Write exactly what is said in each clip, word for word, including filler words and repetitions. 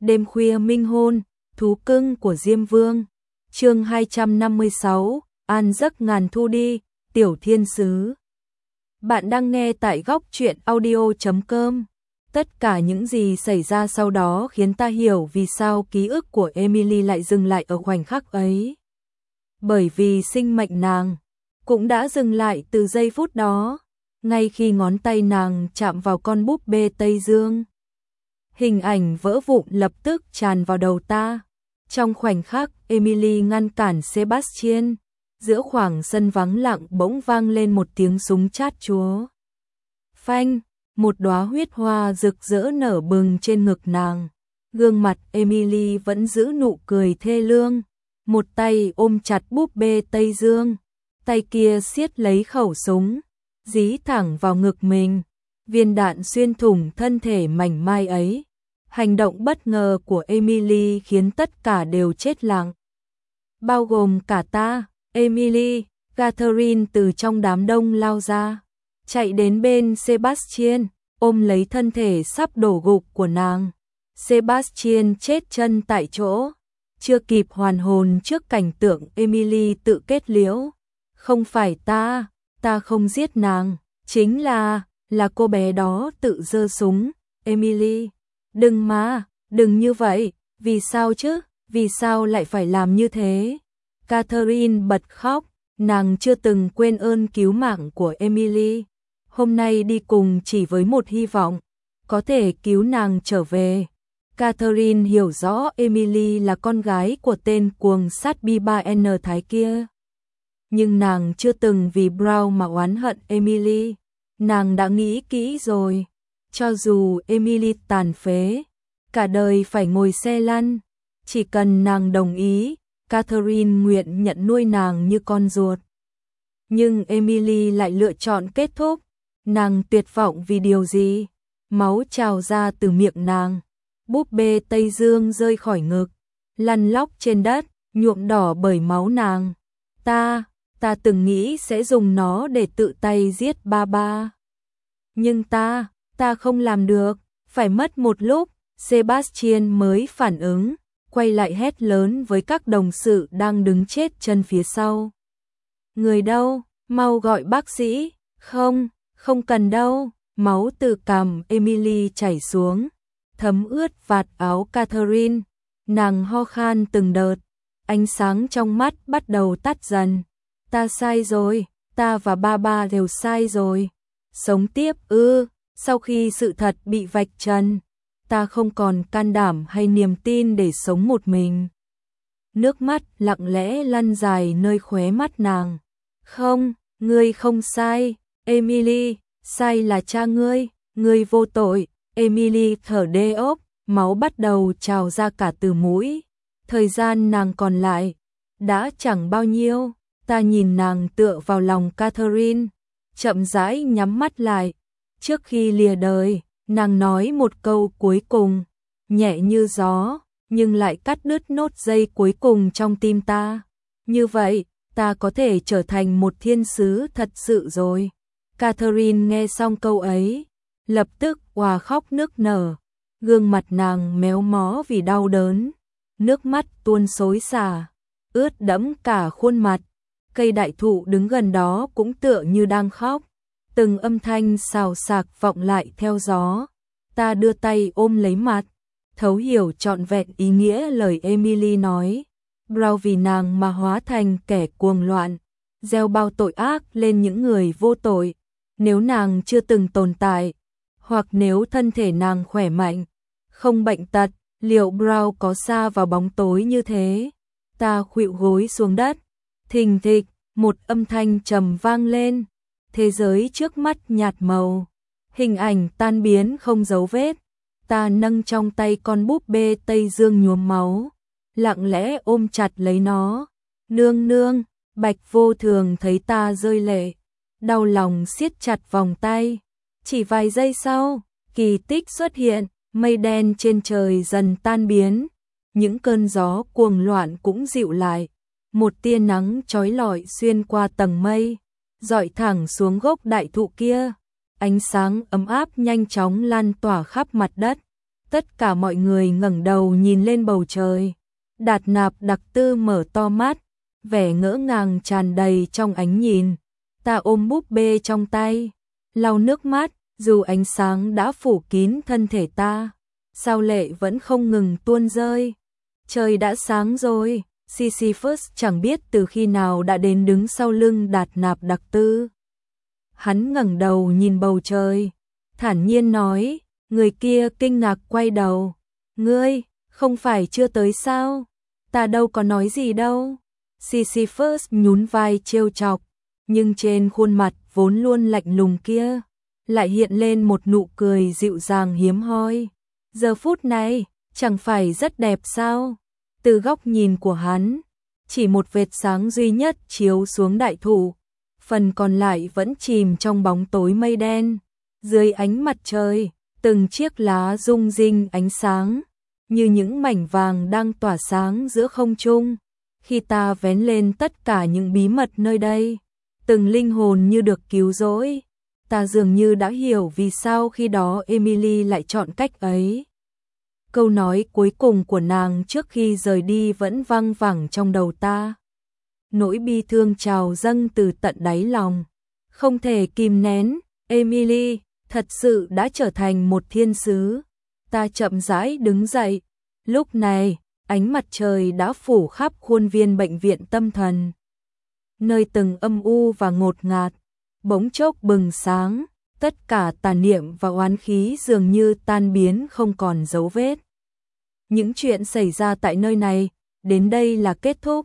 Đêm khuya minh hôn, thú cưng của Diêm Vương. Chương hai trăm năm mươi sáu, an giấc ngàn thu đi, tiểu thiên sứ. Bạn đang nghe tại góc truyện audio chấm com. Tất cả những gì xảy ra sau đó khiến ta hiểu vì sao ký ức của Emily lại dừng lại ở khoảnh khắc ấy. Bởi vì sinh mệnh nàng cũng đã dừng lại từ giây phút đó, ngay khi ngón tay nàng chạm vào con búp bê Tây Dương. Hình ảnh vỡ vụn lập tức tràn vào đầu ta. Trong khoảnh khắc Emily ngăn cản Sebastian, giữa khoảng sân vắng lặng bỗng vang lên một tiếng súng chát chúa. Phanh, một đóa huyết hoa rực rỡ nở bừng trên ngực nàng. Gương mặt Emily vẫn giữ nụ cười thê lương, một tay ôm chặt búp bê Tây Dương, tay kia siết lấy khẩu súng, dí thẳng vào ngực mình. Viên đạn xuyên thủng thân thể mảnh mai ấy. Hành động bất ngờ của Emily khiến tất cả đều chết lặng. Bao gồm cả ta. Emily, Catherine từ trong đám đông lao ra, chạy đến bên Sebastian, ôm lấy thân thể sắp đổ gục của nàng. Sebastian chết chân tại chỗ, chưa kịp hoàn hồn trước cảnh tượng Emily tự kết liễu. Không phải ta, ta không giết nàng, chính là, là cô bé đó tự giơ súng. Emily, đừng mà, đừng như vậy, vì sao chứ, vì sao lại phải làm như thế? Catherine bật khóc, nàng chưa từng quên ơn cứu mạng của Emily. Hôm nay đi cùng chỉ với một hy vọng, có thể cứu nàng trở về. Catherine hiểu rõ Emily là con gái của tên cuồng sát B ba N Thái kia. Nhưng nàng chưa từng vì Brown mà oán hận Emily. Nàng đã nghĩ kỹ rồi, cho dù Emily tàn phế, cả đời phải ngồi xe lăn, chỉ cần nàng đồng ý, Catherine nguyện nhận nuôi nàng như con ruột. Nhưng Emily lại lựa chọn kết thúc. Nàng tuyệt vọng vì điều gì? Máu trào ra từ miệng nàng. Búp bê Tây Dương rơi khỏi ngực, lăn lóc trên đất, nhuộm đỏ bởi máu nàng. Ta, ta từng nghĩ sẽ dùng nó để tự tay giết ba ba. Nhưng ta, ta không làm được. Phải mất một lúc, Sebastian mới phản ứng, quay lại hét lớn với các đồng sự đang đứng chết chân phía sau. Người đâu? Mau gọi bác sĩ. Không, không cần đâu. Máu từ cằm Emily chảy xuống, thấm ướt vạt áo Catherine. Nàng ho khan từng đợt, ánh sáng trong mắt bắt đầu tắt dần. Ta sai rồi, ta và ba ba đều sai rồi. Sống tiếp ư? Sau khi sự thật bị vạch trần, ta không còn can đảm hay niềm tin để sống một mình. Nước mắt lặng lẽ lăn dài nơi khóe mắt nàng. Không, ngươi không sai, Emily, sai là cha ngươi, ngươi vô tội. Emily thở đê ốc, máu bắt đầu trào ra cả từ mũi. Thời gian nàng còn lại đã chẳng bao nhiêu. Ta nhìn nàng tựa vào lòng Catherine, chậm rãi nhắm mắt lại. Trước khi lìa đời, nàng nói một câu cuối cùng, nhẹ như gió, nhưng lại cắt đứt nốt giây cuối cùng trong tim ta. Như vậy, ta có thể trở thành một thiên sứ thật sự rồi. Catherine nghe xong câu ấy, lập tức òa khóc nức nở. Gương mặt nàng méo mó vì đau đớn, nước mắt tuôn xối xả, ướt đẫm cả khuôn mặt. Cây đại thụ đứng gần đó cũng tựa như đang khóc. Từng âm thanh xào xạc vọng lại theo gió. Ta đưa tay ôm lấy mặt, thấu hiểu trọn vẹn ý nghĩa lời Emily nói. Brown vì nàng mà hóa thành kẻ cuồng loạn, gieo bao tội ác lên những người vô tội. Nếu nàng chưa từng tồn tại, hoặc nếu thân thể nàng khỏe mạnh, không bệnh tật, liệu Brown có sa vào bóng tối như thế? Ta khuỵu gối xuống đất, thình thịch, một âm thanh trầm vang lên. Thế giới trước mắt nhạt màu, hình ảnh tan biến không dấu vết. Ta nâng trong tay con búp bê Tây Dương nhuốm máu, lặng lẽ ôm chặt lấy nó. Nương nương, Bạch Vô Thường thấy ta rơi lệ, đau lòng siết chặt vòng tay. Chỉ vài giây sau, kỳ tích xuất hiện, mây đen trên trời dần tan biến, những cơn gió cuồng loạn cũng dịu lại. Một tia nắng chói lọi xuyên qua tầng mây, dọi thẳng xuống gốc đại thụ kia. Ánh sáng ấm áp nhanh chóng lan tỏa khắp mặt đất. Tất cả mọi người ngẩng đầu nhìn lên bầu trời. Đạt Nạp Đặc Tư mở to mắt, vẻ ngỡ ngàng tràn đầy trong ánh nhìn. Ta ôm búp bê trong tay, lau nước mắt, dù ánh sáng đã phủ kín thân thể ta, sao lệ vẫn không ngừng tuôn rơi. Trời đã sáng rồi, Sisyphus chẳng biết từ khi nào đã đến đứng sau lưng Đạt Nạp Đặc Tư. Hắn ngẩng đầu nhìn bầu trời, thản nhiên nói, người kia kinh ngạc quay đầu. Ngươi, không phải chưa tới sao? Ta đâu có nói gì đâu. Sisyphus nhún vai trêu chọc, nhưng trên khuôn mặt vốn luôn lạnh lùng kia, lại hiện lên một nụ cười dịu dàng hiếm hoi. Giờ phút này, chẳng phải rất đẹp sao? Từ góc nhìn của hắn, chỉ một vệt sáng duy nhất chiếu xuống đại thụ, phần còn lại vẫn chìm trong bóng tối mây đen. Dưới ánh mặt trời, từng chiếc lá rung rinh ánh sáng, như những mảnh vàng đang tỏa sáng giữa không trung. Khi ta vén lên tất cả những bí mật nơi đây, từng linh hồn như được cứu rỗi, ta dường như đã hiểu vì sao khi đó Emily lại chọn cách ấy. Câu nói cuối cùng của nàng trước khi rời đi vẫn vang vẳng trong đầu ta. Nỗi bi thương trào dâng từ tận đáy lòng, không thể kìm nén. Emily thật sự đã trở thành một thiên sứ. Ta chậm rãi đứng dậy. Lúc này, ánh mặt trời đã phủ khắp khuôn viên bệnh viện tâm thần. Nơi từng âm u và ngột ngạt, bỗng chốc bừng sáng, tất cả tà niệm và oán khí dường như tan biến không còn dấu vết. Những chuyện xảy ra tại nơi này, đến đây là kết thúc.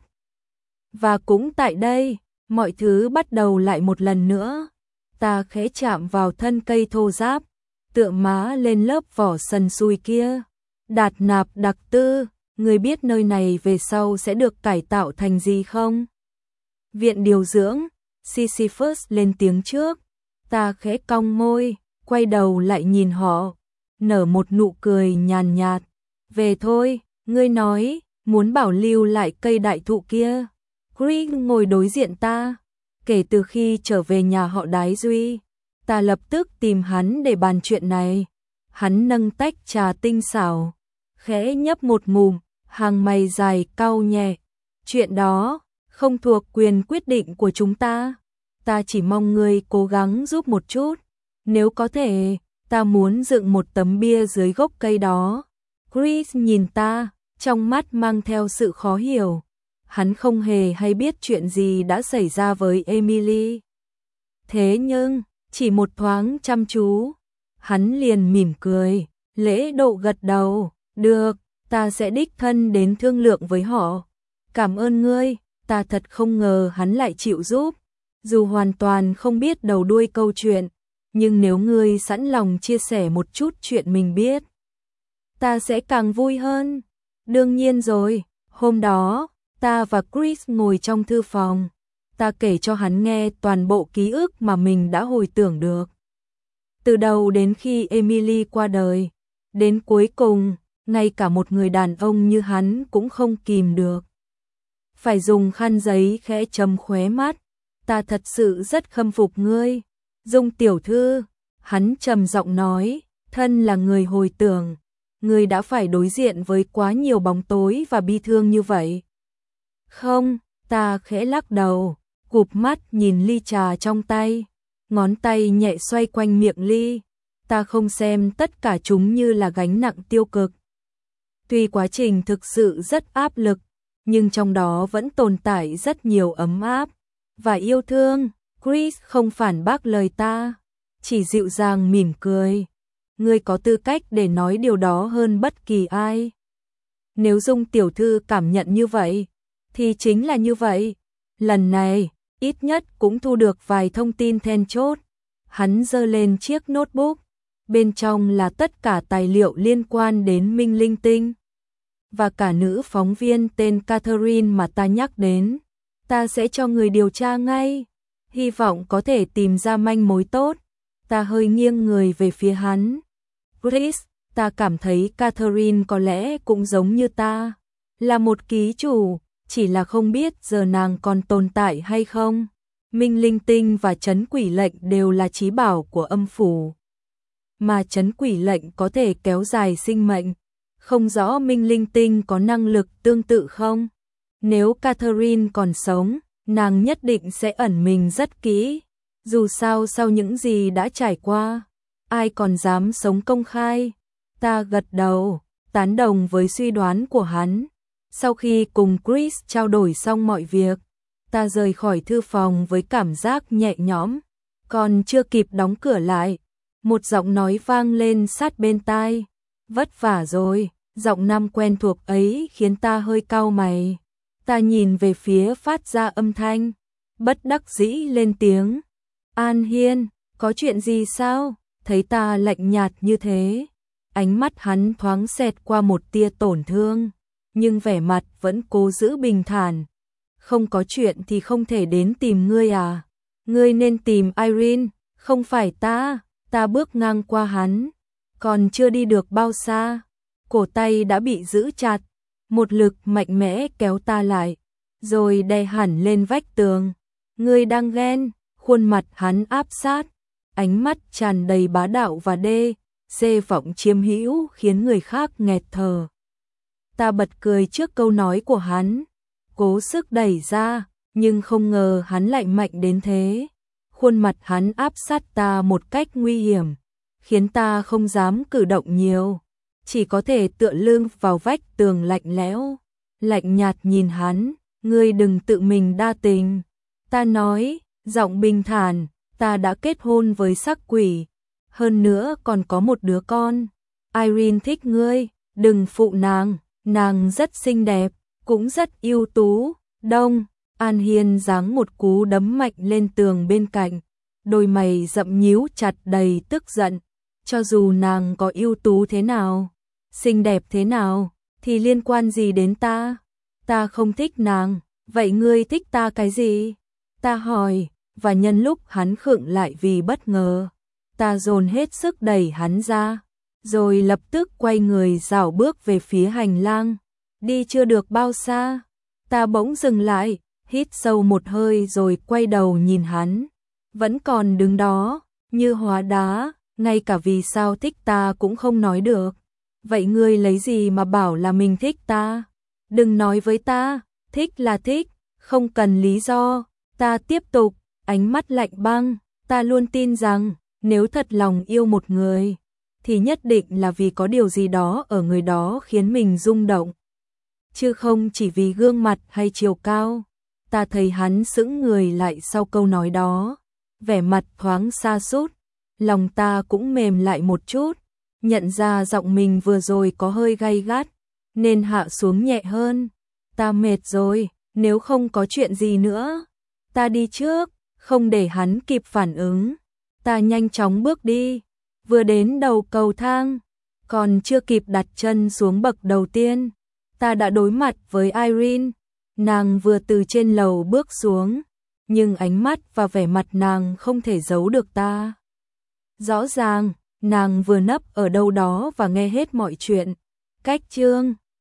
Và cũng tại đây, mọi thứ bắt đầu lại một lần nữa. Ta khẽ chạm vào thân cây thô ráp, tựa má lên lớp vỏ sần sùi kia. Đạt Nạp Đặc Tư, người biết nơi này về sau sẽ được cải tạo thành gì không? Viện điều dưỡng, Sisyphus lên tiếng trước. Ta khẽ cong môi, quay đầu lại nhìn họ, nở một nụ cười nhàn nhạt. Về thôi, ngươi nói, muốn bảo lưu lại cây đại thụ kia. Chris ngồi đối diện ta. Kể từ khi trở về nhà họ Đái Duy, ta lập tức tìm hắn để bàn chuyện này. Hắn nâng tách trà tinh xảo, khẽ nhấp một ngụm, hàng mày dài cau nhẹ. Chuyện đó không thuộc quyền quyết định của chúng ta. Ta chỉ mong ngươi cố gắng giúp một chút. Nếu có thể, ta muốn dựng một tấm bia dưới gốc cây đó. Chris nhìn ta, trong mắt mang theo sự khó hiểu. Hắn không hề hay biết chuyện gì đã xảy ra với Emily. Thế nhưng, chỉ một thoáng chăm chú, hắn liền mỉm cười, lễ độ gật đầu. Được, ta sẽ đích thân đến thương lượng với họ. Cảm ơn ngươi, ta thật không ngờ hắn lại chịu giúp. Dù hoàn toàn không biết đầu đuôi câu chuyện, nhưng nếu ngươi sẵn lòng chia sẻ một chút chuyện mình biết, ta sẽ càng vui hơn. Đương nhiên rồi, hôm đó, ta và Chris ngồi trong thư phòng. Ta kể cho hắn nghe toàn bộ ký ức mà mình đã hồi tưởng được. Từ đầu đến khi Emily qua đời, đến cuối cùng, ngay cả một người đàn ông như hắn cũng không kìm được. Phải dùng khăn giấy khẽ chấm khóe mắt. Ta thật sự rất khâm phục ngươi, Dung tiểu thư. Hắn trầm giọng nói, thân là người hồi tưởng, ngươi đã phải đối diện với quá nhiều bóng tối và bi thương như vậy. Không, ta khẽ lắc đầu, cụp mắt nhìn ly trà trong tay, ngón tay nhẹ xoay quanh miệng ly. Ta không xem tất cả chúng như là gánh nặng tiêu cực. Tuy quá trình thực sự rất áp lực, nhưng trong đó vẫn tồn tại rất nhiều ấm áp và yêu thương. Chris không phản bác lời ta, chỉ dịu dàng mỉm cười. Ngươi có tư cách để nói điều đó hơn bất kỳ ai. Nếu Dung tiểu thư cảm nhận như vậy, thì chính là như vậy. Lần này, ít nhất cũng thu được vài thông tin then chốt. Hắn giơ lên chiếc notebook, bên trong là tất cả tài liệu liên quan đến Minh Linh Tinh và cả nữ phóng viên tên Catherine mà ta nhắc đến. Ta sẽ cho người điều tra ngay, hy vọng có thể tìm ra manh mối tốt. Ta hơi nghiêng người về phía hắn. Chris, ta cảm thấy Catherine có lẽ cũng giống như ta, là một ký chủ, chỉ là không biết giờ nàng còn tồn tại hay không. Minh Linh Tinh và Trấn Quỷ Lệnh đều là chí bảo của âm phủ. mà trấn quỷ lệnh có thể kéo dài sinh mệnh. Không rõ Minh Linh Tinh có năng lực tương tự không? Nếu Catherine còn sống, nàng nhất định sẽ ẩn mình rất kỹ. Dù sao sau những gì đã trải qua, ai còn dám sống công khai? Ta gật đầu, tán đồng với suy đoán của hắn. Sau khi cùng Chris trao đổi xong mọi việc, ta rời khỏi thư phòng với cảm giác nhẹ nhõm. Còn chưa kịp đóng cửa lại, một giọng nói vang lên sát bên tai. Vất vả rồi. Giọng nam quen thuộc ấy khiến ta hơi cau mày. Ta nhìn về phía phát ra âm thanh, bất đắc dĩ lên tiếng. An Hiên, có chuyện gì sao? Thấy ta lạnh nhạt như thế, ánh mắt hắn thoáng xẹt qua một tia tổn thương, nhưng vẻ mặt vẫn cố giữ bình thản. Không có chuyện thì không thể đến tìm ngươi à? Ngươi nên tìm Irene, không phải ta. Ta bước ngang qua hắn, còn chưa đi được bao xa, cổ tay đã bị giữ chặt, một lực mạnh mẽ kéo ta lại, rồi đè hẳn lên vách tường. Ngươi đang ghen? Khuôn mặt hắn áp sát, ánh mắt tràn đầy bá đạo và đê, dê vọng chiếm hữu khiến người khác nghẹt thở. Ta bật cười trước câu nói của hắn, cố sức đẩy ra, nhưng không ngờ hắn lại mạnh đến thế. Khuôn mặt hắn áp sát ta một cách nguy hiểm, khiến ta không dám cử động nhiều, chỉ có thể tựa lưng vào vách tường lạnh lẽo, lạnh nhạt nhìn hắn. Ngươi đừng tự mình đa tình. Ta nói, giọng bình thản, ta đã kết hôn với sắc quỷ, hơn nữa còn có một đứa con. Irene thích ngươi, đừng phụ nàng, nàng rất xinh đẹp, cũng rất ưu tú. Đông, An Hiên giáng một cú đấm mạnh lên tường bên cạnh, đôi mày rậm nhíu chặt đầy tức giận. Cho dù nàng có ưu tú thế nào, xinh đẹp thế nào, thì liên quan gì đến ta? Ta không thích nàng, vậy ngươi thích ta cái gì? Ta hỏi, và nhân lúc hắn khựng lại vì bất ngờ, ta dồn hết sức đẩy hắn ra, rồi lập tức quay người rảo bước về phía hành lang. Đi chưa được bao xa, ta bỗng dừng lại, hít sâu một hơi rồi quay đầu nhìn hắn, vẫn còn đứng đó, như hóa đá, ngay cả vì sao thích ta cũng không nói được. Vậy ngươi lấy gì mà bảo là mình thích ta? Đừng nói với ta, thích là thích, không cần lý do. Ta tiếp tục, ánh mắt lạnh băng, ta luôn tin rằng, nếu thật lòng yêu một người, thì nhất định là vì có điều gì đó ở người đó khiến mình rung động, chứ không chỉ vì gương mặt hay chiều cao. Ta thấy hắn sững người lại sau câu nói đó, vẻ mặt thoáng sa sút, lòng ta cũng mềm lại một chút, nhận ra giọng mình vừa rồi có hơi gay gắt, nên hạ xuống nhẹ hơn. Ta mệt rồi, nếu không có chuyện gì nữa, ta đi trước. Không để hắn kịp phản ứng, ta nhanh chóng bước đi, vừa đến đầu cầu thang, còn chưa kịp đặt chân xuống bậc đầu tiên, ta đã đối mặt với Irene. Nàng vừa từ trên lầu bước xuống, nhưng ánh mắt và vẻ mặt nàng không thể giấu được ta. Rõ ràng, nàng vừa nấp ở đâu đó và nghe hết mọi chuyện. Cách chương